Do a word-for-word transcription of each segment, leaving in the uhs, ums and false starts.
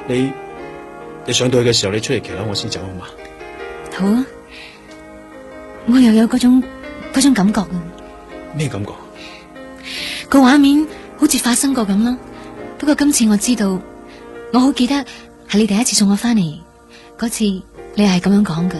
你你上到去嘅時候，你出嚟騎啦，我先走好嘛？ 好啊，我又有嗰種嗰種感覺啊。 咩感覺？ 個畫面好似發生過咁咯。不過今次我知道，我好記得係你第一次送我翻嚟嗰次，你係咁樣講嘅。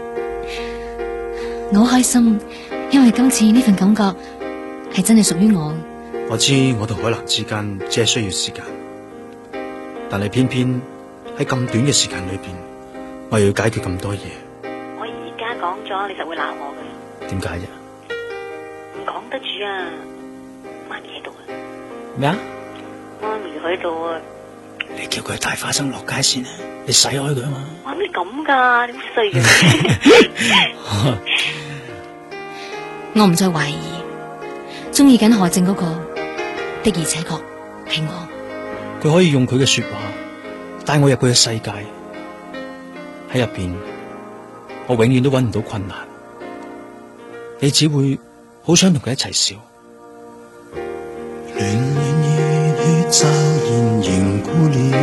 我好開心，因為今次呢份感覺係真係屬於我。 我知我同海蘭之間只係需要時間，但係偏偏喺咁短嘅時間裏邊，我又要解決咁多嘢。 我而家講咗，你就會鬧我嘅。 點解啫？ 唔講得住啊！媽咪喺度啊！ 咩啊？ 媽咪喺度啊！ 你叫佢帶花生落街先啊！你使開佢啊嘛！ 哇！你咁噶？點衰嘅？ 我唔再懷疑，中意緊何靜嗰個的而且確係我。 佢可以用佢嘅說話帶我入佢嘅世界，喺入邊我永遠都揾唔到困難，你只會好想同佢一齊笑。 暖暖熱血驟然凝固了，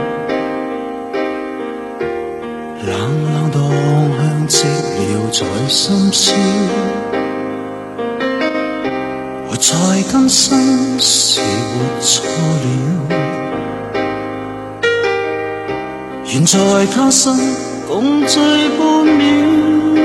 冷冷蕩向寂寥在深宵，我再更新是活錯了，願在他身共聚半秒。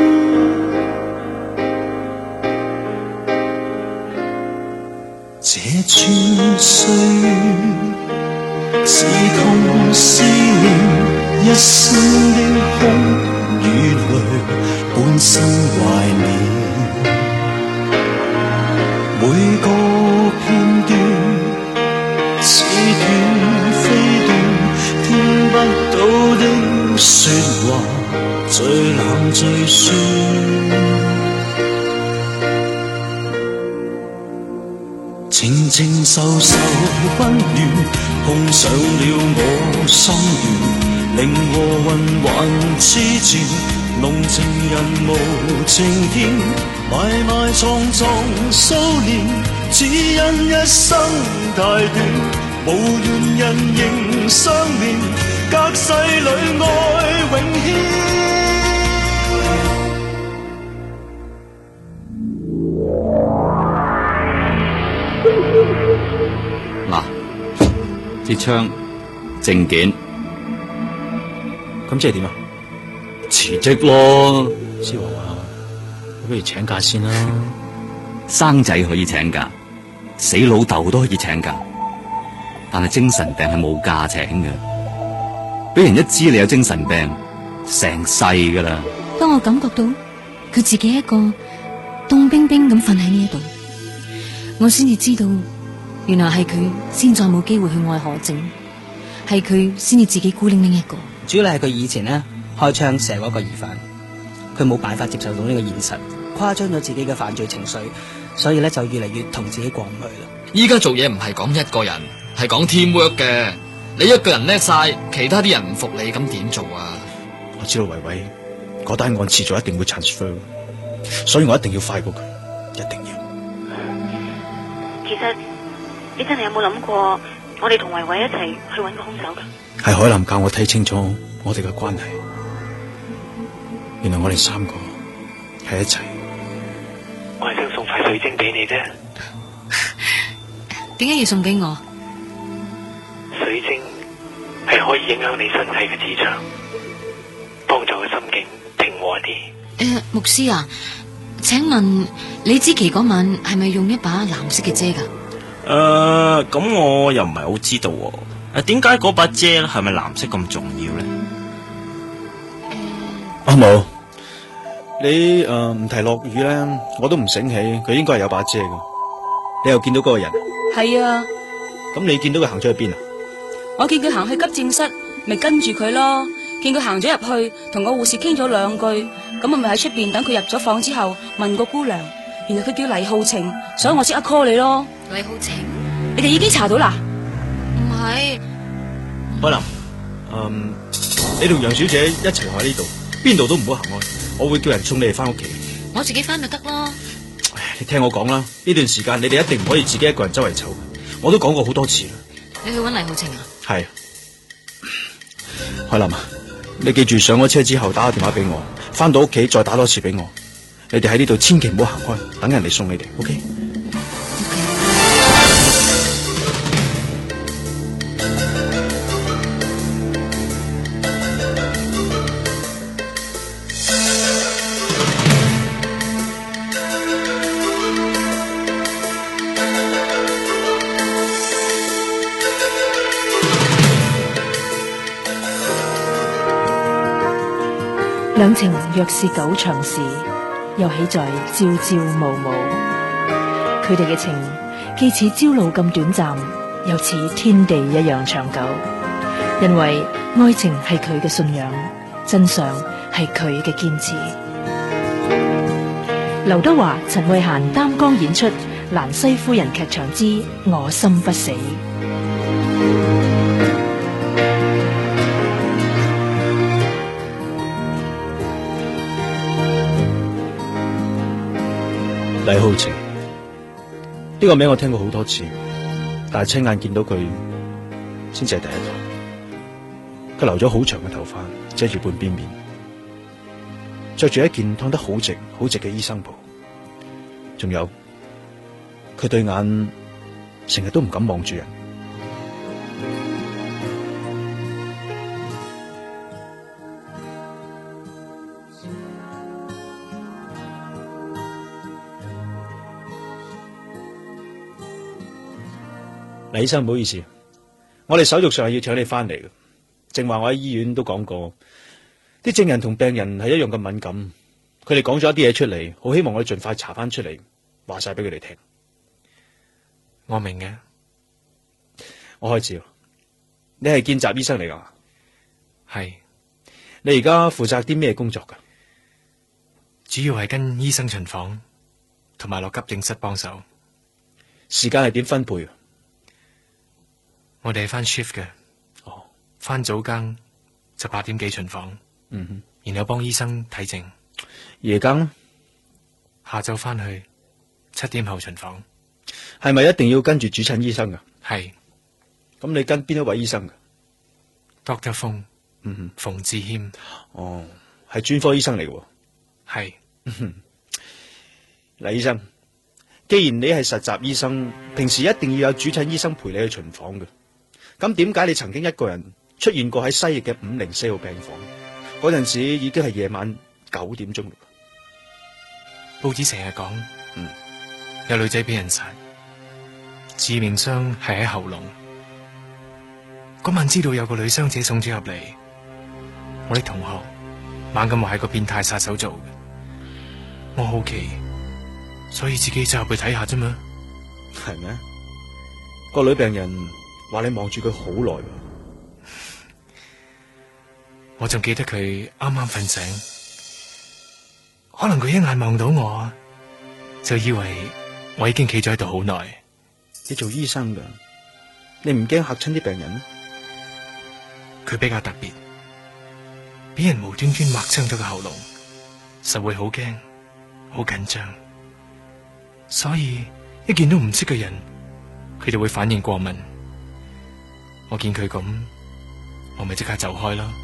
這串歲月是痛是憐，一生的空與淚半生懷念，每個片段似斷非斷，聽不到的說話最冷最酸。靜靜受受溫暖，碰上了我心願，令和魂還痴纏，濃情人無情天，埋埋藏藏數年，只因一生太短，無緣人仍相連，隔世裏愛永牽。 嗱，支槍證件， 咁即係點啊？ 辭職咯。 思華話：不如請假先啦。 生仔可以請假，死老豆都可以請假，但係精神病係冇假請嘅。俾人一知你有精神病，成世噶啦。 當我感覺到佢自己一個凍冰冰咁瞓喺呢一度，我先至知道。原來係佢先再冇機會去愛何靜，係佢先至自己孤零零一個。 主要係佢以前呢開槍射嗰個疑犯，佢冇辦法接受到呢個現實，誇張咗自己嘅犯罪情緒，所以咧就越嚟越同自己過唔去啦。 依家做嘢唔係講一個人，係講 teamwork 嘅。你一個人叻晒，其他啲人唔服你，咁點做啊？ 我知道維維嗰單案遲早一定會 transfer， 所以我一定要快過佢，一定要。 其實。你真係有冇諗過，我哋同維維一齊去揾個兇手噶？ 係海南教我睇清楚我哋嘅關係，原來我哋三個喺一齊。 我係想送塊水晶俾你啫。 點解要送俾我？ 水晶係可以影響你身體嘅磁場，幫助個心境平和啲。 誒、呃，牧師啊，請問李之琪嗰晚係咪用一把藍色嘅遮噶？ 誒，咁、呃、我又唔係好知道喎。誒，點解嗰把遮係咪藍色咁重要咧？ 阿冇、啊，你誒唔、呃、提落雨咧，我都唔醒起佢應該係有把遮嘅。你又見到嗰個人？係啊。咁你見到佢行咗去邊啊？ 我見佢行去急症室，咪跟住佢咯。見佢行咗入去，同個護士傾咗兩句，咁我咪喺出邊等佢入咗房之後問個姑娘，原來佢叫黎浩晴，所以我即刻 call 你咯。 黎浩晴， 你哋已經查到啦？ 唔係， 海林，嗯，你同楊小姐一齊喺呢度，邊度都唔好行開，我會叫人送你哋翻屋企。 我自己翻就得咯。 你聽我講啦，呢段時間你哋一定唔可以自己一個人周圍走，我都講過好多次啦。 你去搵黎浩晴啊？ 係。 海林啊，你記住上咗車之後打個電話俾我，翻到屋企再打多次俾我。你哋喺呢度千祈唔好行開，等人嚟送你哋 ，OK？ 兩情若是久長時，又豈在朝朝暮暮。佢哋嘅情既似朝露咁短暫，又似天地一樣長久。因為愛情係佢嘅信仰，真相係佢嘅堅持。劉德華、陳慧嫻擔綱演出《蘭西夫人劇場之我心不死》。 黎浩晴呢個名我聽過好多次，但係親眼見到佢先至係第一個。佢留咗好長嘅頭髮，遮住半邊面，着住一件燙得好直、好直嘅醫生袍，仲有佢對眼成日都唔敢望住人。黎醫生，唔好意思，我哋手續上係要請你翻嚟嘅。正話我喺醫院都講過，啲證人同病人係一樣咁敏感，佢哋講咗一啲嘢出嚟，好希望我哋盡快查翻出嚟，話晒俾佢哋聽。 我明嘅， 我開始。你係見習醫生嚟噶？ 係。 你而家負責啲咩工作噶？ 主要係跟醫生巡房，同埋落急症室幫手。 時間係點分配？ 我哋係翻 shift 嘅， 哦， 翻早更就八點幾巡房， 嗯哼， 然後幫醫生睇症。 夜更呢？ 下晝翻去七點後巡房。 係咪一定要跟住主診醫生噶？ 係。 咁你跟邊一位醫生噶 ？Doctor 馮， 嗯哼，馮志謙。 哦，係專科醫生嚟嘅。 係。 黎醫生，既然你係實習醫生，平時一定要有主診醫生陪你去巡房嘅。咁點解你曾經一個人出現過喺西翼嘅五零四號病房？嗰陣時已經係夜晚九點鐘。 報紙成日講， 嗯， 有女仔俾人殺，致命傷係喺喉嚨。嗰晚知道有個女傷者送咗入嚟，我啲同學猛咁話係個變態殺手做嘅。我好奇，所以自己走入去睇下啫嘛。 係咩？個女病人話你望住佢好耐喎。 我仲記得佢啱啱瞓醒，可能佢一眼望到我，就以為我已經企咗喺度好耐。 你做醫生噶，你唔驚嚇親啲病人咩？ 佢比較特別，俾人無端端劃傷咗個喉嚨，實會好驚、好緊張。所以一見到唔識嘅人，佢就會反應過敏。我見佢咁，我咪即刻走開咯。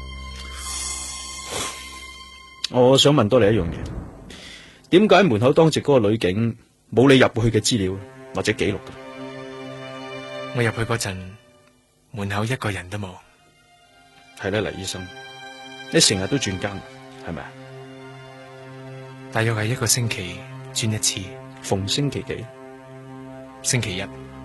我想問多你一樣嘢，點解門口當值嗰個女警冇你入去嘅資料或者記錄㗎？ 我入去嗰陣，門口一個人都冇。 係啦，黎醫生，你成日都轉更，係咪啊？ 大約係一個星期轉一次， 逢星期幾？ 星期一。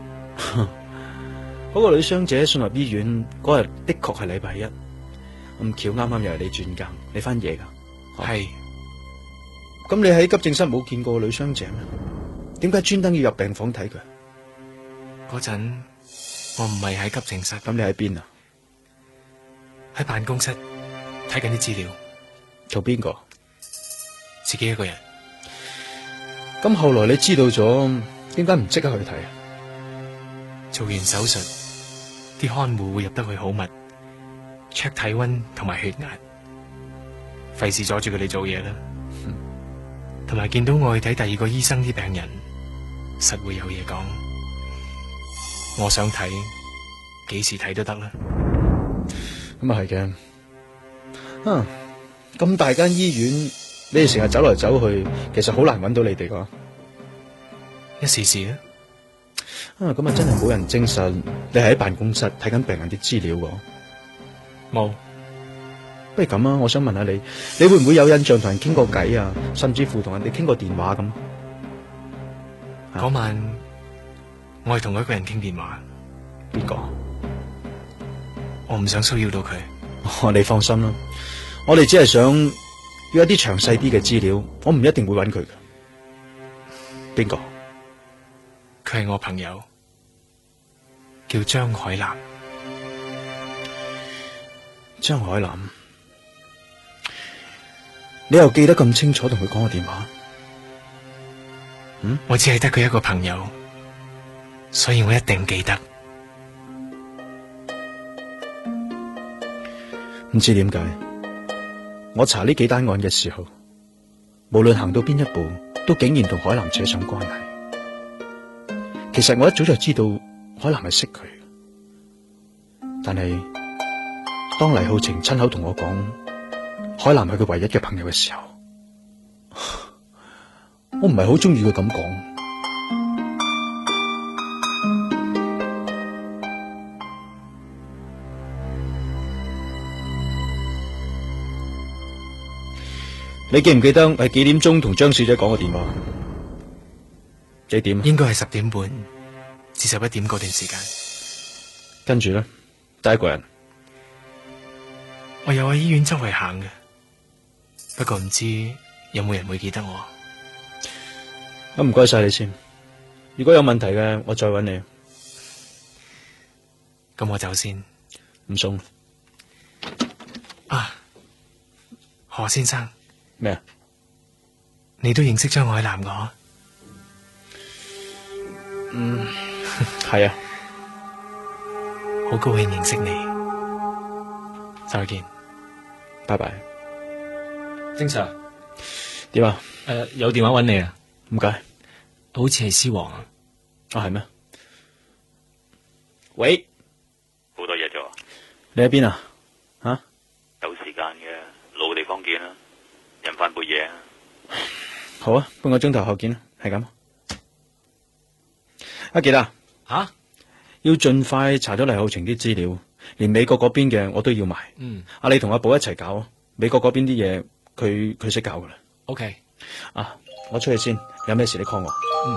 嗰個女傷者送入醫院嗰日的確係禮拜一，咁巧啱啱又係你轉更，你翻夜噶？ 係。 咁你喺急症室冇見過女傷者咩？點解專登要入病房睇佢？ 嗰陣我唔係喺急症室。 咁你喺邊啊？ 喺辦公室睇緊啲資料。 做邊個？ 自己一個人。 咁後來你知道咗，點解唔即刻去睇啊？ 做完手術，啲看護會入得去好密 ，check 體溫同埋血壓，費事阻住佢哋做嘢啦。同埋見到我去睇第二個醫生啲病人，實會有嘢講。我想睇，幾時睇都得啦。 咁啊係嘅。啊，咁大間醫院，你哋成日走嚟走去，其實好難揾到你哋噶。 一時時啊。 啊，咁啊真係冇人證實你係喺辦公室睇緊病人啲資料喎。 冇。 不如咁啊，我想問下你，你會唔會有印象同人傾過偈啊？甚至乎同人哋傾過電話咁？ 嗰晚我係同一個人傾電話。 邊個？ 我唔想騷擾到佢。 哦，你放心啦，我哋只係想要一啲詳細啲嘅資料，我唔一定會揾佢嘅。邊個？ 佢係我朋友，叫張海南。 張海南，你又記得咁清楚同佢講個電話？嗯， 我只係得佢一個朋友，所以我一定記得。 唔知點解，我查呢幾單案嘅時候，無論行到邊一步，都竟然同海南扯上關係。其實我一早就知道海南係識佢，但係當黎浩晴親口同我講海南係佢唯一嘅朋友嘅時候，我唔係好中意佢咁講。你記唔記得係幾點鐘同張小姐講個電話？幾點？ 應該係十點半至十一點嗰段時間。 跟住咧，第一個人， 我有喺醫院周圍行嘅，不過唔知有冇人會記得我。 咁唔該晒你先，如果有問題嘅，我再揾你。 咁我走先， 唔送。 啊，何先生。 咩啊？ 你都認識張海南㗎？ 嗯，係啊， 好高興認識你。再見， 拜拜。 精 Sir， 點啊？ 誒、呃，有電話揾你啊？ 唔該， 好似係獅王啊？ 啊係咩？喂， 好多嘢做。 你喺邊啊？吓？ 有時間嘅，老地方見啦。飲翻杯嘢啊！ 好啊，半個鐘頭後見啦，係咁。阿傑啊， 吓、啊， 要盡快查咗黎浩晴啲資料，連美國嗰邊嘅我都要埋。 嗯， 阿你同阿寶一齊搞，美國嗰邊啲嘢佢佢識搞噶啦。 OK， 啊，我出去先，有咩事你 call 我。 嗯。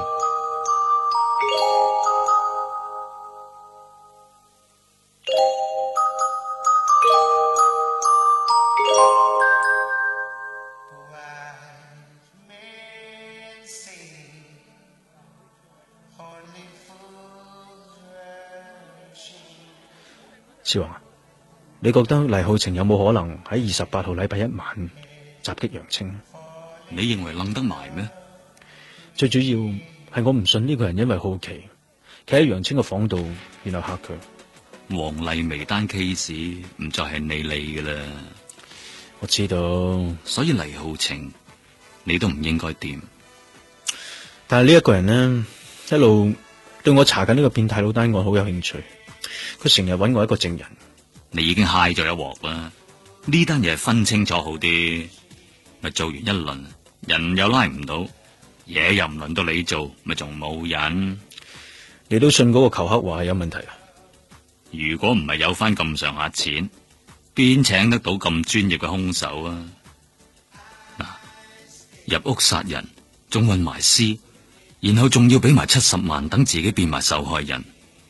小王，你覺得黎浩晴有冇可能喺二十八號禮拜一晚襲擊楊青？ 你認為楞得埋咩？ 最主要係我唔信呢個人因為好奇，企喺楊青嘅房度，然後嚇佢。 黃麗薇單 case 唔再係你理噶啦， 我知道， 所以黎浩晴你都唔應該掂。 但係呢一個人呢，一路對我查緊呢個變態佬單案好有興趣。佢成日揾我一個證人， 你已經嗨咗一鑊啦。呢單嘢係分清楚好啲，咪做完一輪，人又拉唔到，嘢又唔輪到你做，咪仲冇癮。 你都信嗰個求克話係有問題啊？ 如果唔係有翻咁上下錢，邊請得到咁專業嘅兇手啊？嗱，入屋殺人，仲運埋屍，然後仲要俾埋七十萬，等自己變埋受害人。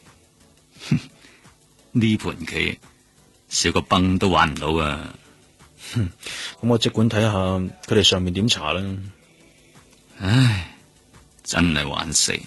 呢盤棋少個崩都玩唔到啊！ 咁我即管睇下佢哋上面點查啦。 唉，真係玩死！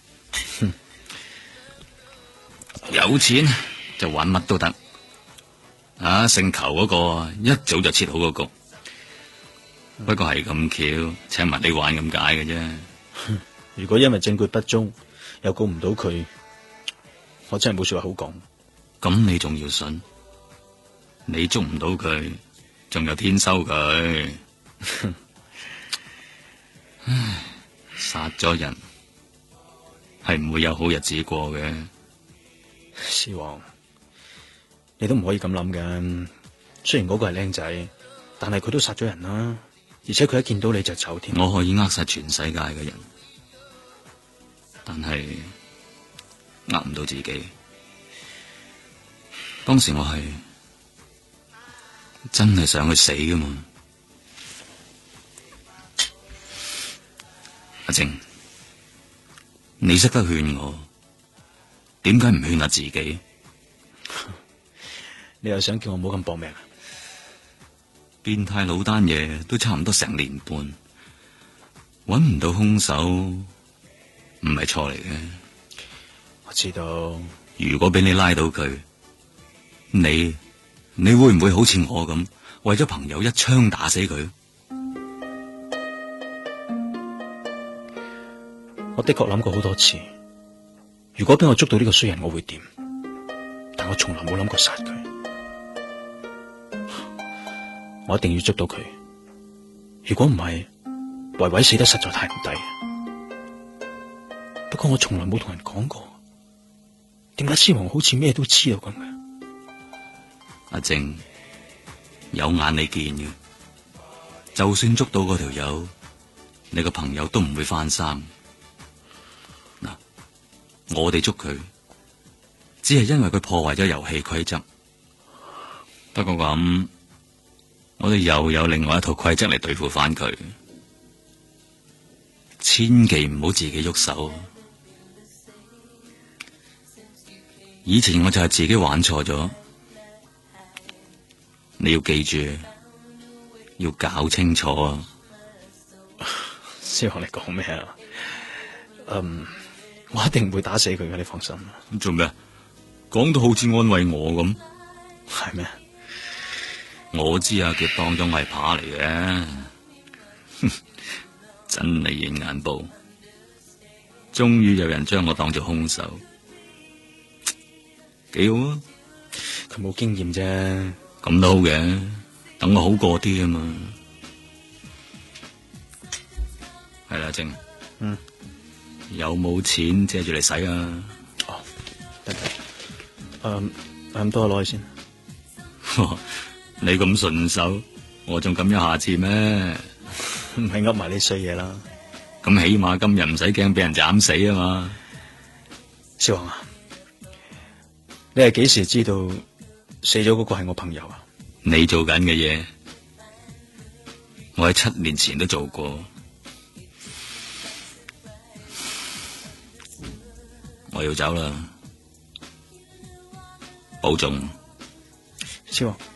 有錢就玩乜都得。啊，姓裘嗰個一早就設好個局，不過係咁巧，請埋你玩咁解嘅啫。 如果因為證據不足又告唔到佢，我真係冇說話好講。 咁你仲要信？你捉唔到佢，仲有天收佢。唉，殺咗人係唔會有好日子過嘅。 師王， 你都唔可以咁諗嘅。雖然嗰個係靚仔，但係佢都殺咗人啦，而且佢一見到你就走添。 我可以呃晒全世界嘅人，但係呃唔到自己。當時我係真係想去死噶嘛。阿靜，你識得勸我，點解唔勸下自己？ 你又想叫我唔好咁搏命啊？ 變態佬單嘢都差唔多成年半，搵唔到兇手唔係錯嚟嘅。 我知道， 如果俾你拉到佢，你你會唔會好似我咁，為咗朋友一槍打死佢？ 我的確諗過好多次，如果俾我捉到呢個衰人，我會點？但我從來冇諗過殺佢。我一定要捉到佢，如果唔係，維維死得實在太唔抵。不過我從來冇同人講過，點解獅王好似咩都知道咁嘅？ 阿靜，有眼你見嘅，就算捉到嗰條友，你個朋友都唔會翻生。嗱，我哋捉佢，只係因為佢破壞咗遊戲規則。不過咁，我哋又有另外一套規則嚟對付翻佢，千祈唔好自己喐手。以前我就係自己玩錯咗，你要記住，要搞清楚啊！ 獅王，你講咩啊？嗯，我一定唔會打死佢嘅，你放心。 做咩？講到好似安慰我咁， 係咩？ 我知阿杰當咗我係扒嚟嘅，真係現眼報。終於有人將我當做兇手，幾好啊！ 佢冇經驗啫， 咁都好嘅，等我好過啲啊嘛。係啦，靜， 嗯， 有冇錢借住嚟使啊？ 哦，得得，嗯，咁多攞去先。 你咁順手，我仲敢一下次咩？ 唔係噏埋你衰嘢啦。 咁起碼今日唔使驚俾人斬死啊嘛。 小王啊，你係幾時知道死咗嗰個係我朋友啊？ 你做緊嘅嘢，我喺七年前都做過。我要走啦，保重。 小王。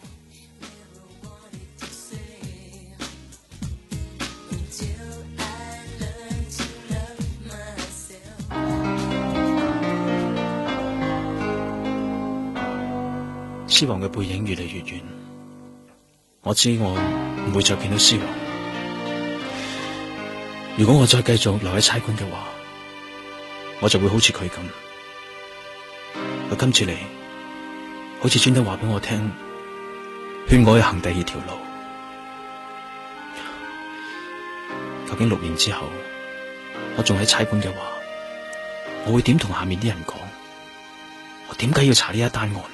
獅王嘅背影越嚟越遠，我知我唔會再見到獅王。如果我再繼續留喺差館嘅話，我就會好似佢咁。佢今次嚟，好似專登話俾我聽，勸我去行第二條路。究竟六年之後，我仲喺差館嘅話，我會點同下面啲人講？我點解要查呢一單案？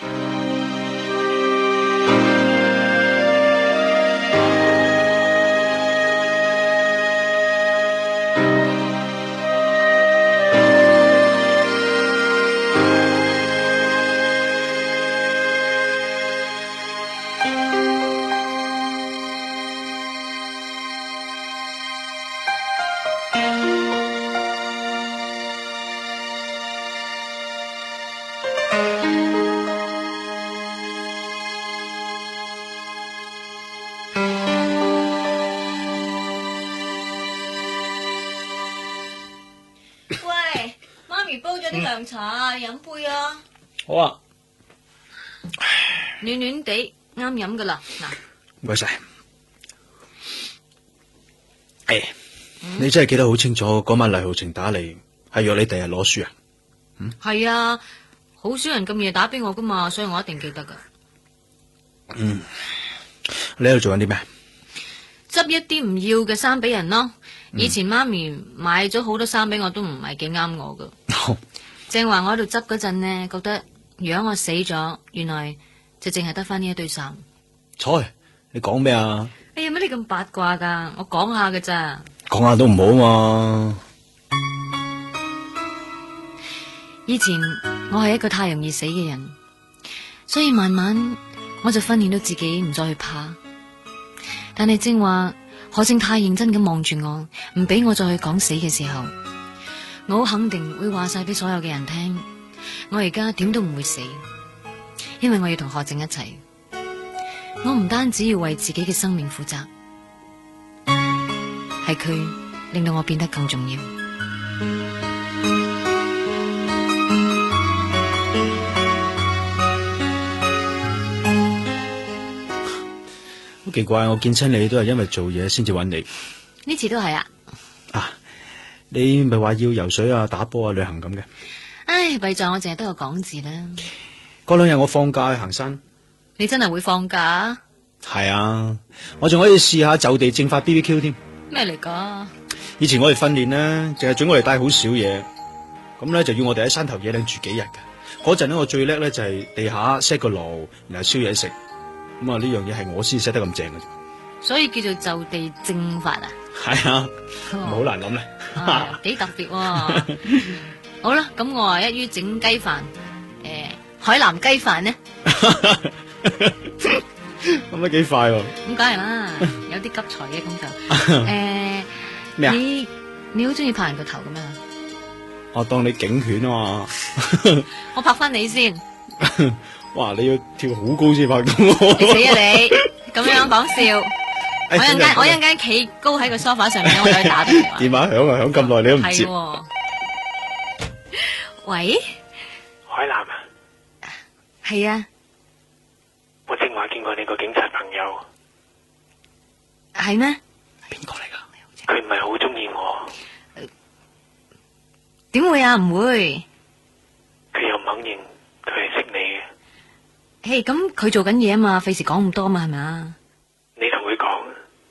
涼茶飲杯啊！ 好啊， 暖暖地啱飲噶啦。嗱， 唔該晒。誒，你真係記得好清楚，嗰晚黎浩晴打嚟係約你第日攞書啊？嗯， 係啊，好少人咁夜打俾我噶嘛，所以我一定記得噶。 嗯，你喺度做緊啲咩？ 執一啲唔要嘅衫俾人咯。以前媽咪買咗好多衫俾我，都唔係幾啱我噶。正話我喺度執嗰陣呢，覺得如果我死咗，原來就淨係得翻呢一堆衫。 菜，你講咩啊？ 哎呀，乜你咁八卦噶？我講下噶咋。 講下都唔好嘛。 以前我係一個太容易死嘅人，所以慢慢我就訓練到自己唔再去怕。但係正話何正太認真咁望住我，唔俾我再去講死嘅時候，我好肯定會話晒俾所有嘅人聽，我而家點都唔會死，因為我要同何正一齊。我唔單止要為自己嘅生命負責，係佢令到我變得更重要。 好奇怪，我見親你都係因為做嘢先至揾你。 呢次都係啊。 啊，你咪話要游水啊、打波啊、旅行咁嘅。 唉，弊在我淨係得個講字啦。 嗰兩日我放假去行山。 你真係會放假？ 係啊，我仲可以試下就地正法 B B Q 添。 咩嚟噶？ 以前我哋訓練呢，淨係准我哋帶好少嘢，咁咧就要我哋喺山頭野嶺住幾日嘅。嗰陣咧，我最叻咧就係地下 set 個爐，然後燒嘢食。咁啊，呢樣嘢係我先 set 得咁正嘅啫。 所以叫做就地正法啊？ 係啊，好難諗咧。 幾特別喎。好啦，咁我啊一於整雞飯，誒、呃，海南雞飯呢？ 咁都幾快喎。 咁梗係啦，有啲急才嘅咁就。誒，咩啊？你你好中意拍人個頭咁樣？ 我當你警犬啊嘛。 我拍翻你先。 哇！你要跳好高先拍到我。 你死啊你！咁樣講笑。我一陣間我一陣間企高喺個梳化上面，我就去打電話。 電話響啊，響咁耐你都唔接。 喂， 海南啊， 係啊， 我正話見過你個警察朋友， 係咩？ 邊個嚟噶？ 佢唔係好中意我， 點會啊？唔會， 佢又唔肯認佢係識你嘅。 嘿，咁佢做緊嘢啊嘛，費事講咁多嘛，係咪啊？ 你同佢講，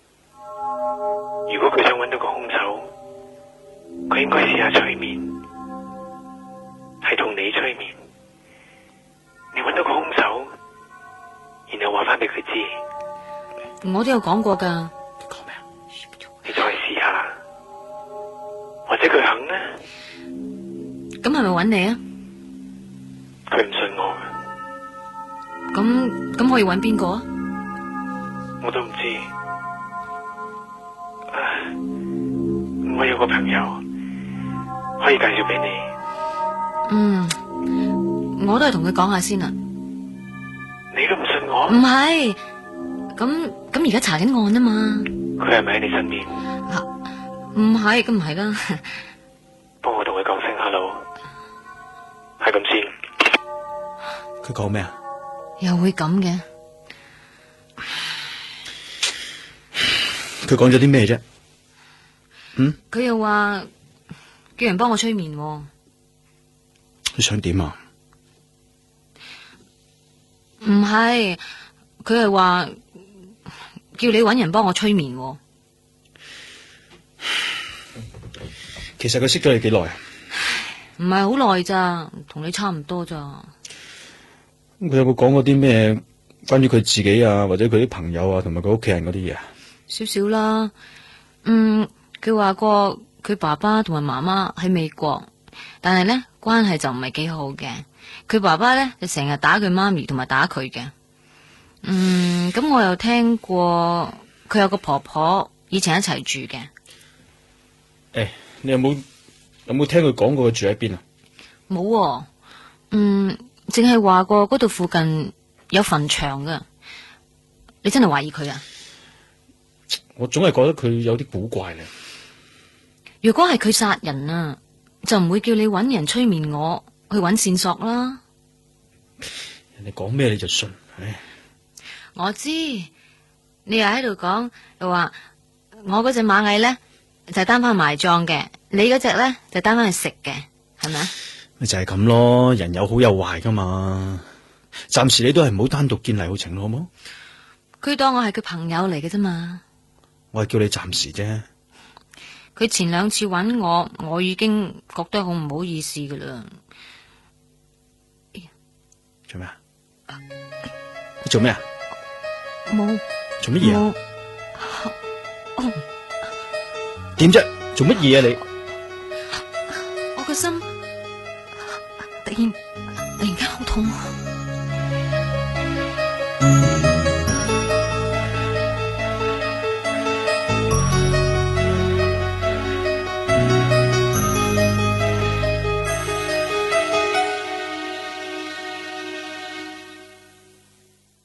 如果佢想揾到個兇手，佢應該試下催眠。係同你催眠，你揾到個兇手，然後話翻俾佢知。 我都有講過噶。 你講咩啊？你再試下，或者佢肯呢？ 咁係咪揾你啊？ 佢唔信我。 咁咁可以揾邊個啊？ 我都唔知。唉，我有個朋友可以介紹俾你。 嗯，我都係同佢講下先啦。 你都唔信我？ 唔係，咁咁而家查緊案啊嘛。 佢係咪喺你身邊？ 唔係，咁唔係啦。 幫我同佢講聲 hello，係咁先。 佢講咩啊？ 又會咁嘅？ 佢講咗啲咩啫？嗯？ 佢又話叫人幫我催眠喎。 你想點啊？ 唔係，佢係話叫你搵人幫我催眠喎。 其實佢識咗你幾耐啊？ 唔係好耐咋，同你差唔多咋。 佢有冇講過啲咩關於佢自己啊，或者佢啲朋友啊，同埋佢屋企人嗰啲嘢啊？ 少少啦。嗯，佢話過佢爸爸同埋媽媽喺美國，但係咧關係就唔係幾好嘅。佢爸爸咧就成日打佢媽咪同埋打佢嘅。嗯，咁我又聽過佢有個婆婆以前一齊住嘅。 誒，你有冇有冇聽佢講過佢住喺邊啊？ 冇喎。嗯，淨係話過嗰度附近有墳場噶。你真係懷疑佢啊？ 我總係覺得佢有啲古怪咧。 如果係佢殺人啊，就唔會叫你搵人催眠我去搵線索啦。 人哋講咩你就信，唉。 我知，你又喺度講，又話我嗰隻螞蟻咧就係擔翻埋葬嘅，你嗰隻咧就擔翻去食嘅，係咪啊？ 咪就係咁咯，人有好有壞噶嘛。暫時你都係唔好單獨見黎浩晴咯，好冇？ 佢當我係佢朋友嚟嘅啫嘛。 我係叫你暫時啫。 佢前兩次搵我，我已經覺得好唔好意思噶啦。 做咩啊？你做咩啊？ 冇。 做乜嘢啊？ 哦， 點啫？做乜嘢啊你？ 我個心突然突然間好痛。